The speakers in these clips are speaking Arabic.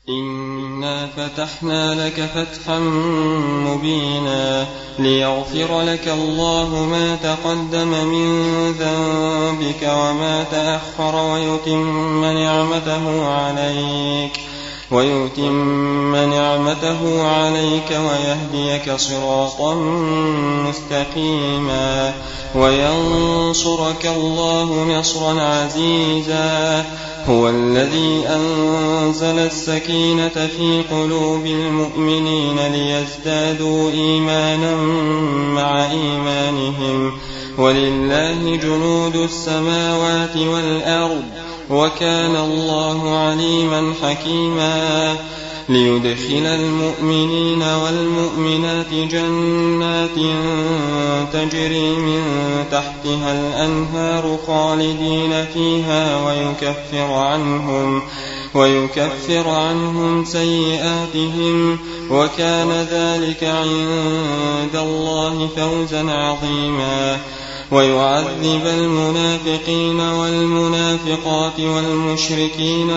إنا فتحنا لك فتحا مبينا ليغفر لك الله ما تقدم من ذنبك وما تأخر ويتم نعمته عليك ويهديك صراطا مستقيما وينصرك الله نصرا عزيزا. هو الذي أنزل السكينة في قلوب المؤمنين ليزدادوا إيمانا مع إيمانهم ولله جنود السماوات والأرض وكان الله عليما حكيما. ليدخل المؤمنين والمؤمنات جنات تجري من تحتها الأنهار خالدين فيها ويكفر عنهم سيئاتهم وكان ذلك عند الله فوزا عظيما. ويعذب المنافقين والمنافقات والمشركين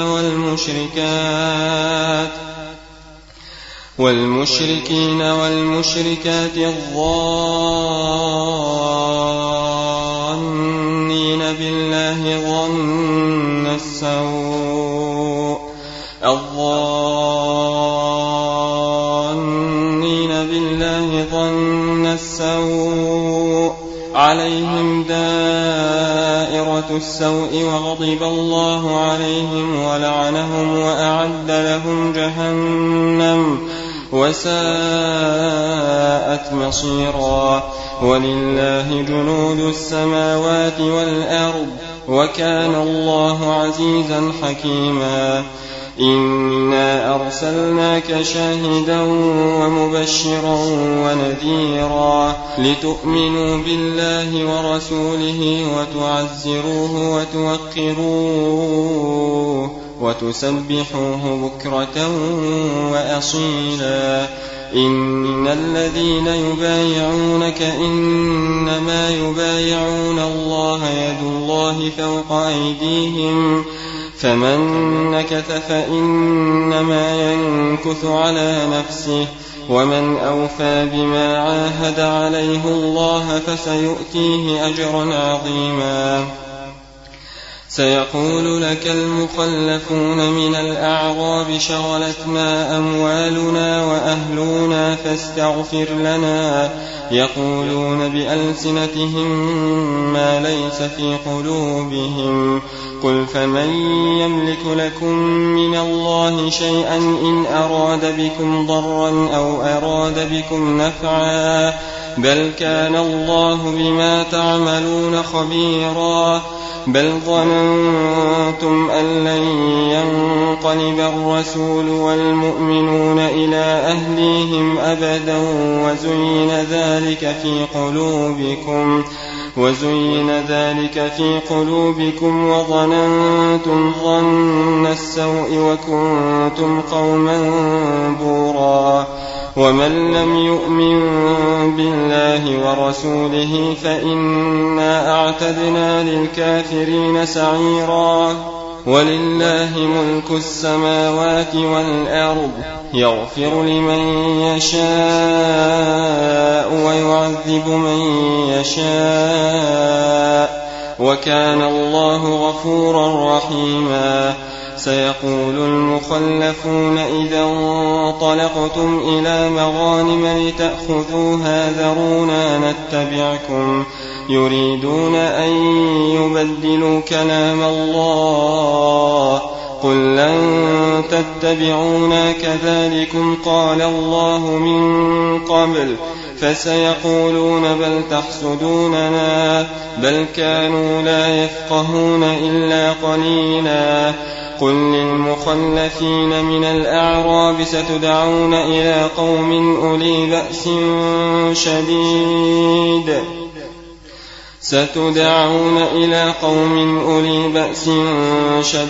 والمشركات الظانين بالله ظن السوء عليهم دائرة السوء وغضب الله عليهم ولعنهم وأعد لهم جهنم وساءت مصيرا. ولله جنود السماوات والأرض وكان الله عزيزا حكيما. إنا أرسلناك شاهدا ومبشرا ونذيرا لتؤمنوا بالله ورسوله وتعزروه وتوقروه وتسبحوه بكرة وأصيلا. إن الذين يبايعونك إنما يبايعون الله يد الله فوق أيديهم فمن نكث فإنما ينكث على نفسه ومن أوفى بما عاهد عليه الله فسيؤتيه أجرا عظيما. سيقول لك المخلفون من الأعراب شغلتنا أموالنا وأهلنا فاستغفر لنا يقولون بألسنتهم ما ليس في قلوبهم قل فمن يملك لكم من الله شيئا إن أراد بكم ضرا أو أراد بكم نفعا بل كان الله بما تعملون خبيرا. بل ظننتم أن لن ينقلب الرسول والمؤمنون إلى أهليهم أبدا وزين ذلك في قلوبكم وظننتم ظن السوء وكنتم قوما بورا. ومن لم يؤمن بالله ورسوله فإنا أعتدنا للكافرين سعيرا. ولله ملك السماوات والأرض يغفر لمن يشاء ويعذب من يشاء وكان الله غفورا رحيما. سيقول المخلفون إذا انطلقتم إلى مغانم لتأخذوها ذرونا نتبعكم يريدون أن يبدلوا كلام الله قل لن تتبعونا كذلكم قال الله من قبل فسيقولون بل تحسدوننا بل كانوا لا يفقهون إلا قليلا. قل للمخلفين من الأعراب ستدعون إلى قوم أولي بأس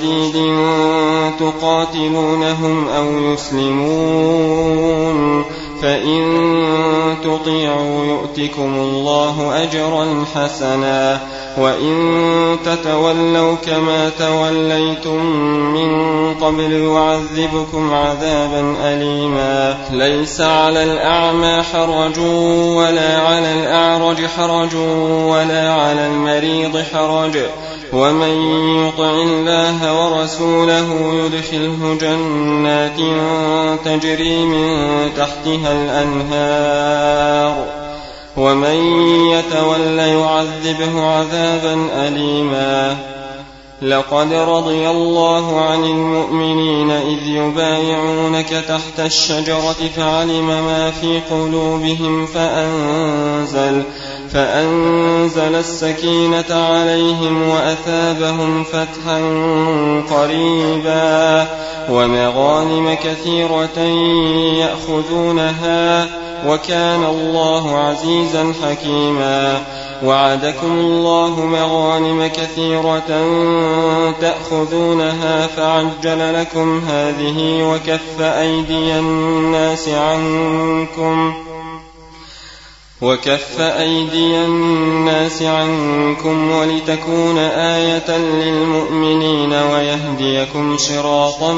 شديد تقاتلونهم أو يسلمون فإن تطيعوا يؤتكم الله أجرا حسنا وإن تتولوا كما توليتم من قبل يعذبكم عذابا أليما ليس على الأعمى حرج ولا على الأعرج حرج ولا على المريض حرج ومن يطع الله ورسوله يدخله جنات تجري من تحتها الأنهار ومن يتول يعذبه عذابا أليما لقد رضي الله عن المؤمنين إذ يبايعونك تحت الشجرة فعلم ما في قلوبهم فأنزل السكينة عليهم وأثابهم فتحا قريبا ومغانم كثيرة يأخذونها وكان الله عزيزا حكيما وعدكم الله مغانم كثيرة تأخذونها فعجل لكم هذه وكف أيدي الناس عنكم ولتكون آية للمؤمنين ويهديكم صراطا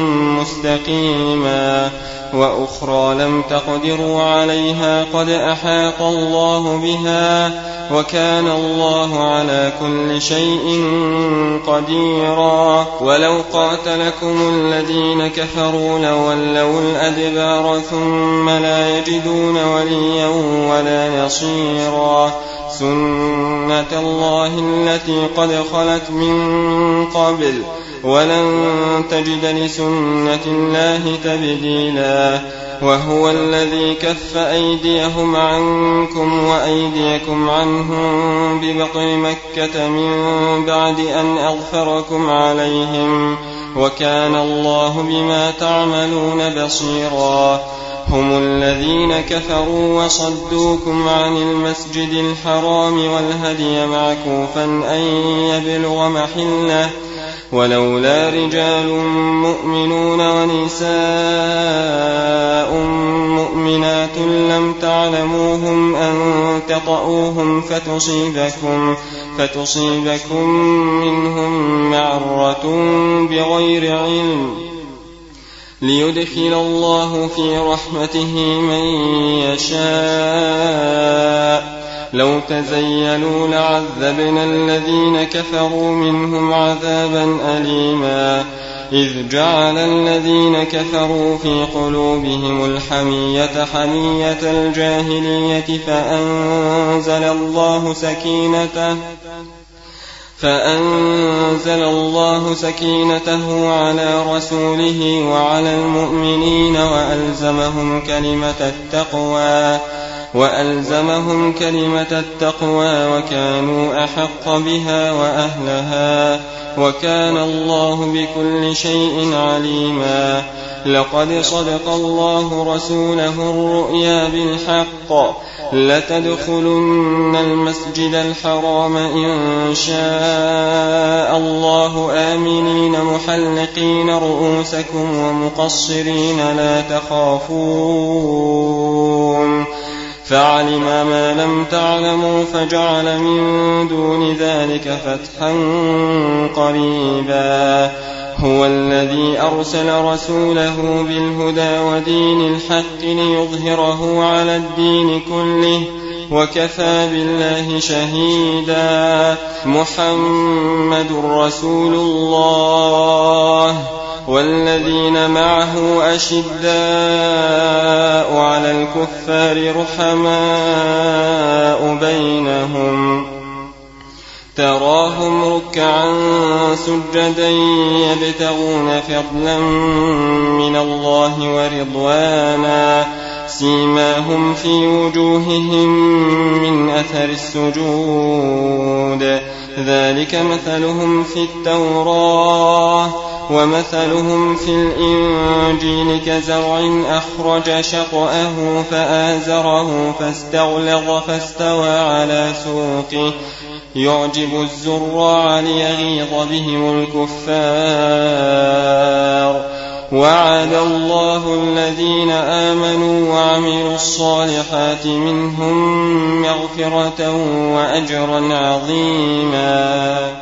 مستقيما وأخرى لم تقدروا عليها قد أحاط الله بها وكان الله على كل شيء قديرا ولو قاتلكم الذين كفروا لولوا الأدبار ثم لا يجدون وليا ولا نصيرا سنة الله التي قد خلت من قبل ولن تجد لسنة الله تبديلا وهو الذي كف أيديهم عنكم وأيديكم عنهم ببطن مكة من بعد أن أغفركم عليهم وكان الله بما تعملون بصيرا هم الذين كفروا وصدوكم عن المسجد الحرام والهدي معكوفا أن يبلغ محله ولولا رجال مؤمنون ونساء مؤمنات لم تعلموهم أن تطؤوهم فتصيبكم منهم معرة بغير علم ليدخل الله في رحمته من يشاء لو تزيلوا لعذبنا الذين كفروا منهم عذابا أليما إذ جعل الذين كفروا في قلوبهم الحمية حمية الجاهلية فأنزل الله سكينته على رسوله وعلى المؤمنين وألزمهم كلمة التقوى وكانوا أحق بها وأهلها وكان الله بكل شيء عليما لقد صدق الله رسوله الرؤيا بالحق لتدخلن المسجد الحرام إن شاء الله آمنين محلقين رؤوسكم ومقصرين لا تخافون فعلم ما لم تعلموا فجعل من دون ذلك فتحا قريبا هو الذي أرسل رسوله بالهدى ودين الحق ليظهره على الدين كله وكفى بالله شهيدا محمد رسول الله والذين معه أشداء على الكفار رحماء بينهم تراهم ركعا سجدا يبتغون فضلا من الله ورضوانا سيماهم في وجوههم من أثر السجود ذلك مثلهم في التوراة ومثلهم في الإنجيل كزرع أخرج شطأه فآزره فاستغلظ فاستوى على سوقه يعجب الزراع ليغيظ بهم الكفار وعد الله الذين آمنوا وعملوا الصالحات منهم مغفرة وأجرا عظيما.